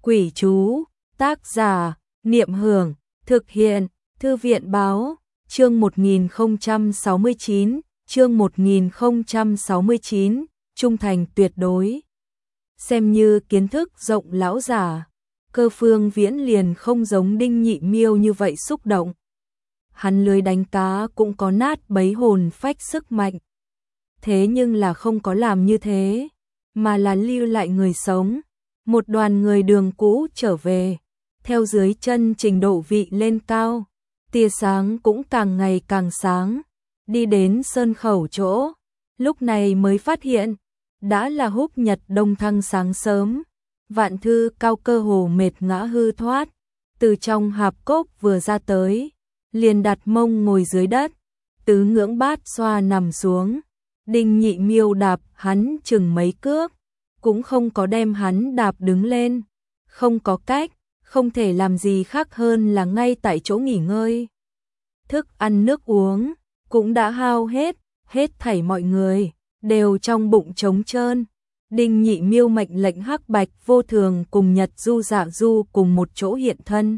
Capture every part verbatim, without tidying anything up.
Quỷ chú, tác giả, Niệm Hưởng, thực hiện, Thư viện báo, chương một nghìn không trăm sáu mươi chín, chương một nghìn không trăm sáu mươi chín, trung thành tuyệt đối. Xem như kiến thức rộng lão giả, Cơ Phương Viễn liền không giống Đinh Nhị Miêu như vậy xúc động. Hắn lưới đánh cá cũng có nát bấy hồn phách sức mạnh. Thế nhưng là không có làm như thế, mà là lưu lại người sống. Một đoàn người đường cũ trở về, theo dưới chân trình độ vị lên cao, tia sáng cũng càng ngày càng sáng, đi đến sơn khẩu chỗ, lúc này mới phát hiện, đã là húc nhật đông thăng sáng sớm, Vạn Thư Cao cơ hồ mệt ngã hư thoát, từ trong hạp cốc vừa ra tới, liền đặt mông ngồi dưới đất, tứ ngưỡng bát xoa nằm xuống, Đinh Nhị Miêu đạp hắn chừng mấy cước, cũng không có đem hắn đạp đứng lên, không có cách, không thể làm gì khác hơn là ngay tại chỗ nghỉ ngơi. Thức ăn nước uống, cũng đã hao hết, hết thảy mọi người, đều trong bụng trống trơn. Đinh Nhị Miêu mệnh lệnh Hắc Bạch Vô Thường cùng Nhật Du Dạ Du cùng một chỗ hiện thân.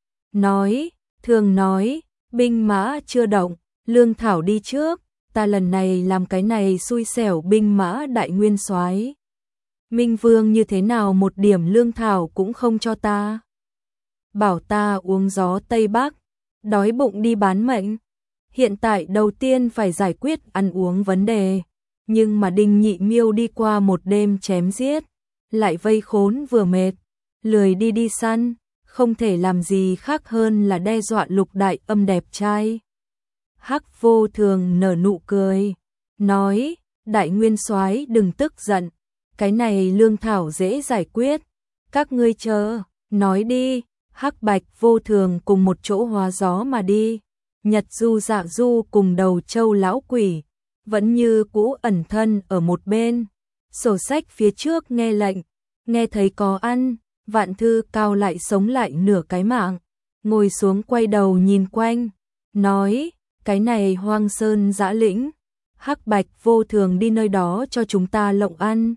Nói, thường nói, binh mã chưa động, lương thảo đi trước, ta lần này làm cái này xui xẻo binh mã đại nguyên soái. Minh Vương như thế nào một điểm lương thảo cũng không cho ta. Bảo ta uống gió Tây Bắc, đói bụng đi bán mệnh. Hiện tại đầu tiên phải giải quyết ăn uống vấn đề. Nhưng mà Đinh Nhị Miêu đi qua một đêm chém giết, lại vây khốn vừa mệt, lười đi đi săn, không thể làm gì khác hơn là đe dọa Lục đại âm đẹp trai. Hắc Vô Thường nở nụ cười, nói, đại nguyên soái đừng tức giận. Cái này lương thảo dễ giải quyết, các ngươi chờ, nói đi. Hắc Bạch Vô Thường cùng một chỗ hóa gió mà đi, Nhật Du Dạ Du cùng Đầu Châu lão quỷ, vẫn như cũ ẩn thân ở một bên, sổ sách phía trước nghe lệnh, nghe thấy có ăn, Vạn Thư Cao lại sống lại nửa cái mạng, ngồi xuống quay đầu nhìn quanh, nói, cái này hoang sơn dã lĩnh, Hắc Bạch Vô Thường đi nơi đó cho chúng ta lộng ăn.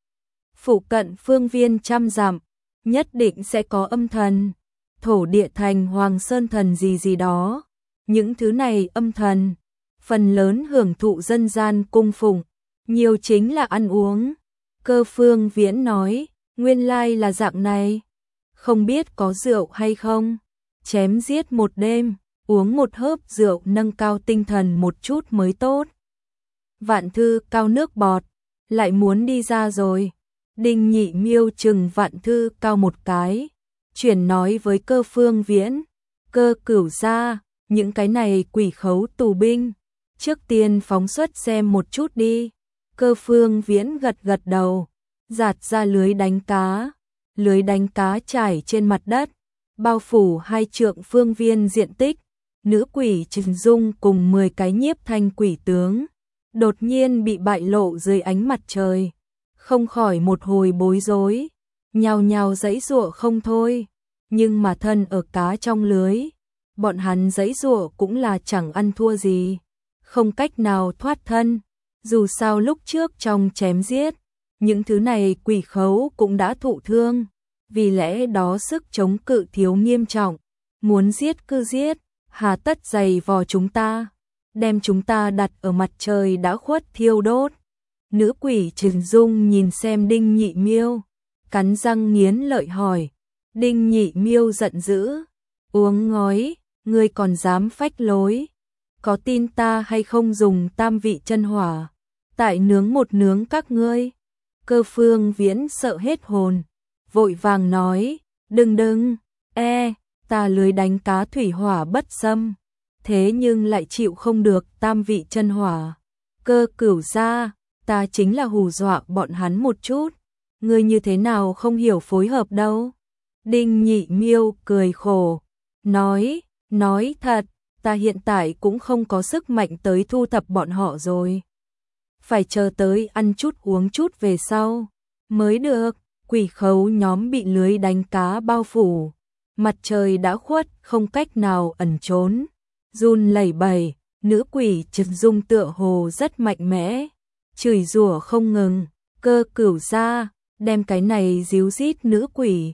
Phụ cận phương viên trăm dặm, nhất định sẽ có âm thần, thổ địa thành hoàng sơn thần gì gì đó. Những thứ này âm thần, phần lớn hưởng thụ dân gian cung phụng, nhiều chính là ăn uống. Cơ Phương Viễn nói, nguyên lai là dạng này, không biết có rượu hay không, chém giết một đêm, uống một hớp rượu nâng cao tinh thần một chút mới tốt. Vạn Thư Cao nước bọt, lại muốn đi ra rồi. Đinh Nhị Miêu chừng Vạn Thư Cao một cái, chuyển nói với Cơ Phương Viễn, Cơ Cửu gia, những cái này quỷ khấu tù binh, trước tiên phóng xuất xem một chút đi. Cơ Phương Viễn gật gật đầu, giạt ra lưới đánh cá, lưới đánh cá trải trên mặt đất, bao phủ hai trượng phương viên diện tích, nữ quỷ Trừng Dung cùng mười cái nhiếp thanh quỷ tướng, đột nhiên bị bại lộ dưới ánh mặt trời. Không khỏi một hồi bối rối, nhào nhào giãy giụa không thôi, nhưng mà thân ở cá trong lưới, bọn hắn giãy giụa cũng là chẳng ăn thua gì, không cách nào thoát thân, dù sao lúc trước trong chém giết, những thứ này quỷ khấu cũng đã thụ thương, vì lẽ đó sức chống cự thiếu nghiêm trọng, muốn giết cứ giết, hà tất giày vò chúng ta, đem chúng ta đặt ở mặt trời đã khuất thiêu đốt. Nữ quỷ Trừng Dung nhìn xem Đinh Nhị Miêu, cắn răng nghiến lợi hỏi. Đinh Nhị Miêu giận dữ, uống ngói, ngươi còn dám phách lối, có tin ta hay không dùng tam vị chân hỏa, tại nướng một nướng các ngươi. Cơ Phương Viễn sợ hết hồn, vội vàng nói, đừng đừng, e, ta lưới đánh cá thủy hỏa bất xâm, thế nhưng lại chịu không được tam vị chân hỏa. Cơ Cửu gia, ta chính là hù dọa bọn hắn một chút, ngươi như thế nào không hiểu phối hợp đâu. Đinh Nhị Miêu cười khổ, nói, nói thật, ta hiện tại cũng không có sức mạnh tới thu thập bọn họ rồi. Phải chờ tới ăn chút uống chút về sau, mới được. Quỷ khấu nhóm bị lưới đánh cá bao phủ, mặt trời đã khuất không cách nào ẩn trốn, run lẩy bẩy, nữ quỷ Trừng Dung tựa hồ rất mạnh mẽ, chửi rủa không ngừng. Cơ Cửu gia, đem cái này díu dít nữ quỷ,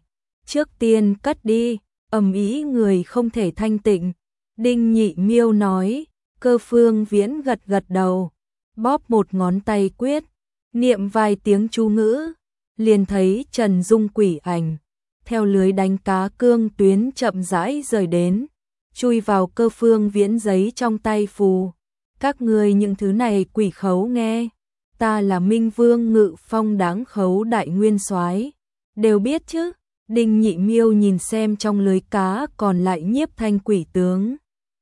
trước tiên cất đi, ầm ĩ người không thể thanh tịnh. Đinh Nhị Miêu nói, Cơ Phương Viễn gật gật đầu, bóp một ngón tay quyết, niệm vài tiếng chú ngữ, liền thấy Trần Dung quỷ ảnh, theo lưới đánh cá cương tuyến chậm rãi rời đến, chui vào Cơ Phương Viễn giấy trong tay phù. Các ngươi những thứ này quỷ khấu nghe, ta là Minh Vương Ngự Phong Đáng Khấu Đại Nguyên Soái, đều biết chứ? Đinh Nhị Miêu nhìn xem trong lưới cá còn lại Nhiếp Thanh quỷ tướng,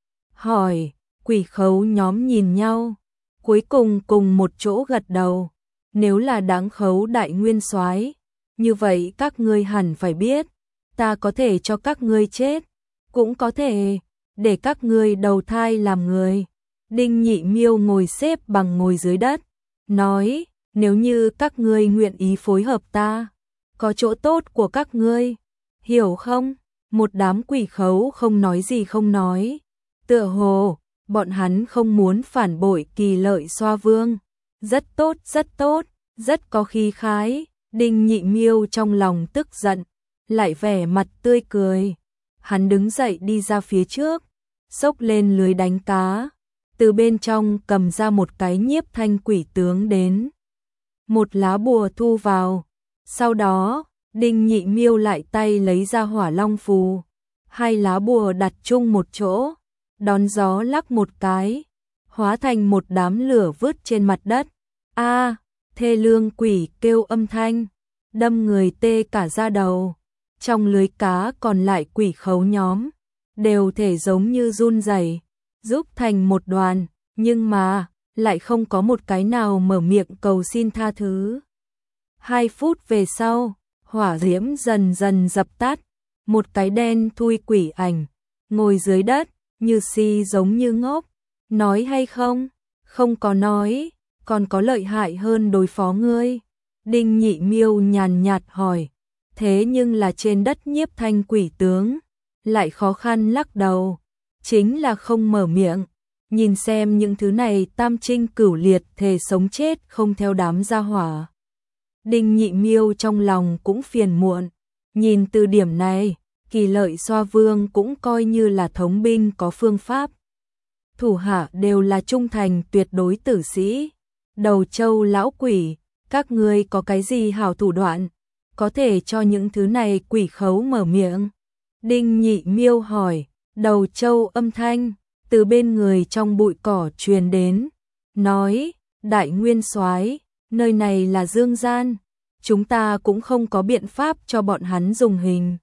hỏi. Quỷ khấu nhóm nhìn nhau, cuối cùng cùng một chỗ gật đầu. Nếu là Đáng Khấu Đại Nguyên Soái, như vậy các ngươi hẳn phải biết, ta có thể cho các ngươi chết, cũng có thể để các ngươi đầu thai làm người. Đinh Nhị Miêu ngồi xếp bằng ngồi dưới đất, nói, nếu như các ngươi nguyện ý phối hợp ta, có chỗ tốt của các ngươi, hiểu không? Một đám quỷ khấu không nói gì không nói, tựa hồ bọn hắn không muốn phản bội Kỳ Lợi Xoa Vương. Rất tốt, rất tốt, rất có khí khái. Đinh Nhị Miêu trong lòng tức giận, lại vẻ mặt tươi cười. Hắn đứng dậy đi ra phía trước, xốc lên lưới đánh cá, từ bên trong cầm ra một cái Nhiếp Thanh quỷ tướng đến. Một lá bùa thu vào, sau đó, Đinh Nhị Miêu lại tay lấy ra Hỏa Long phù, hai lá bùa đặt chung một chỗ, đón gió lắc một cái, hóa thành một đám lửa vứt trên mặt đất. A, thê lương quỷ kêu âm thanh, đâm người tê cả da đầu. Trong lưới cá còn lại quỷ khấu nhóm, đều thể giống như run rẩy, giúp thành một đoàn, nhưng mà lại không có một cái nào mở miệng cầu xin tha thứ. Hai phút về sau, hỏa diễm dần dần dập tắt, một cái đen thui quỷ ảnh ngồi dưới đất, như si giống như ngốc, nói hay không? Không có nói, còn có lợi hại hơn đối phó ngươi. Đinh Nhị Miêu nhàn nhạt hỏi, thế nhưng là trên đất Nhiếp Thanh quỷ tướng, lại khó khăn lắc đầu, chính là không mở miệng. Nhìn xem những thứ này tam trinh cửu liệt thề sống chết không theo đám gia hỏa. Đinh Nhị Miêu trong lòng cũng phiền muộn, nhìn từ điểm này, Kỳ Lợi Xoa Vương cũng coi như là thống binh có phương pháp. Thủ hạ đều là trung thành tuyệt đối tử sĩ. Đầu Châu lão quỷ, các ngươi có cái gì hảo thủ đoạn, có thể cho những thứ này quỷ khấu mở miệng? Đinh Nhị Miêu hỏi. Đầu Châu âm thanh từ bên người trong bụi cỏ truyền đến, nói, Đại Nguyên Soái, nơi này là dương gian, chúng ta cũng không có biện pháp cho bọn hắn dùng hình,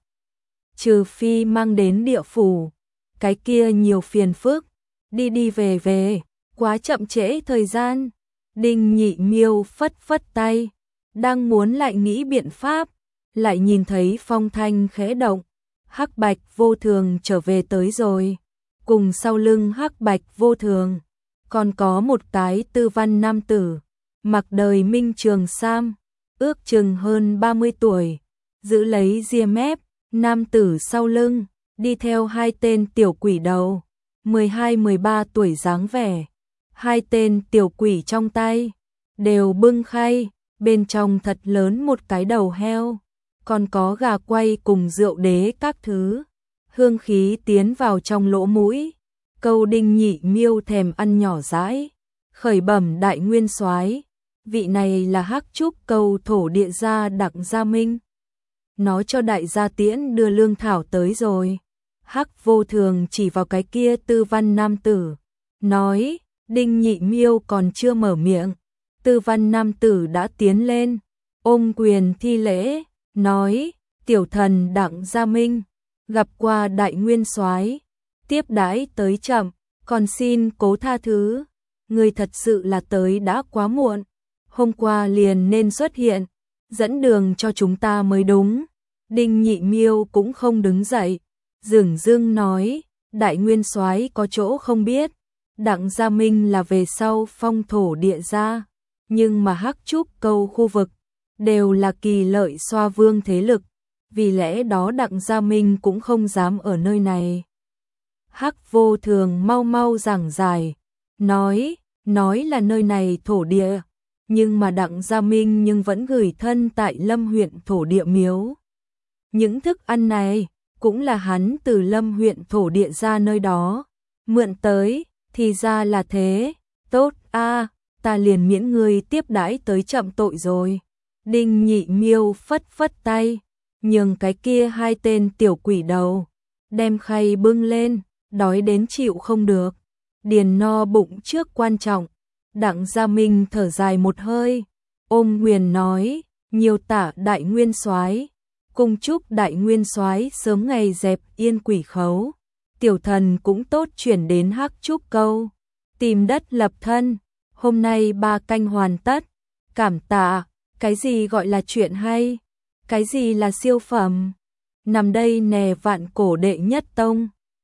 trừ phi mang đến địa phủ, cái kia nhiều phiền phức, đi đi về về, quá chậm trễ thời gian. Đinh Nhị Miêu phất phất tay, đang muốn lại nghĩ biện pháp, lại nhìn thấy phong thanh khẽ động, Hắc Bạch Vô Thường trở về tới rồi. Cùng sau lưng Hắc Bạch Vô Thường, còn có một cái tư văn nam tử, mặc đời minh trường sam, ước chừng hơn ba mươi tuổi, giữ lấy ria mép, nam tử sau lưng, đi theo hai tên tiểu quỷ đầu, mười hai mười ba tuổi dáng vẻ. Hai tên tiểu quỷ trong tay, đều bưng khay, bên trong thật lớn một cái đầu heo, còn có gà quay cùng rượu đế các thứ. Hương khí tiến vào trong lỗ mũi, câu Đinh Nhị Miêu thèm ăn nhỏ dãi, khởi bẩm Đại Nguyên Soái, vị này là Hắc Trúc Câu thổ địa gia Đặng Gia Minh. Nói cho đại gia Tiễn đưa lương thảo tới rồi. Hắc Vô Thường chỉ vào cái kia tư văn nam tử, nói, Đinh Nhị Miêu còn chưa mở miệng, tư văn nam tử đã tiến lên, ôm quyền thi lễ, nói, tiểu thần Đặng Gia Minh, gặp qua Đại Nguyên Soái, tiếp đãi tới chậm, còn xin cố tha thứ, người thật sự là tới đã quá muộn, hôm qua liền nên xuất hiện, dẫn đường cho chúng ta mới đúng. Đinh Nhị Miêu cũng không đứng dậy, dửng dưng nói, Đại Nguyên Soái có chỗ không biết, Đặng Gia Minh là về sau phong thổ địa gia, nhưng mà Hắc Trúc Câu khu vực đều là Kỳ Lợi Xoa Vương thế lực, vì lẽ đó Đặng Gia Minh cũng không dám ở nơi này. Hắc Vô Thường mau mau giảng giải, nói, nói là nơi này thổ địa, nhưng mà Đặng Gia Minh nhưng vẫn gửi thân tại Lâm huyện thổ địa miếu. Những thức ăn này cũng là hắn từ Lâm huyện thổ địa ra nơi đó mượn tới, thì ra là thế, tốt a, ta liền miễn ngươi tiếp đãi tới chậm tội rồi. Đinh Nhị Miêu phất phất tay, nhường cái kia hai tên tiểu quỷ đầu, đem khay bưng lên, đói đến chịu không được. Điền no bụng trước quan trọng. Đặng Gia Minh thở dài một hơi, ôm Huyền nói, nhiều tả đại nguyên soái, cùng chúc đại nguyên soái sớm ngày dẹp yên quỷ khấu. Tiểu thần cũng tốt chuyển đến Hắc Trúc Câu, tìm đất lập thân, hôm nay ba canh hoàn tất, cảm tạ. Cái gì gọi là chuyện hay, cái gì là siêu phẩm, nằm đây nè vạn cổ đệ nhất tông.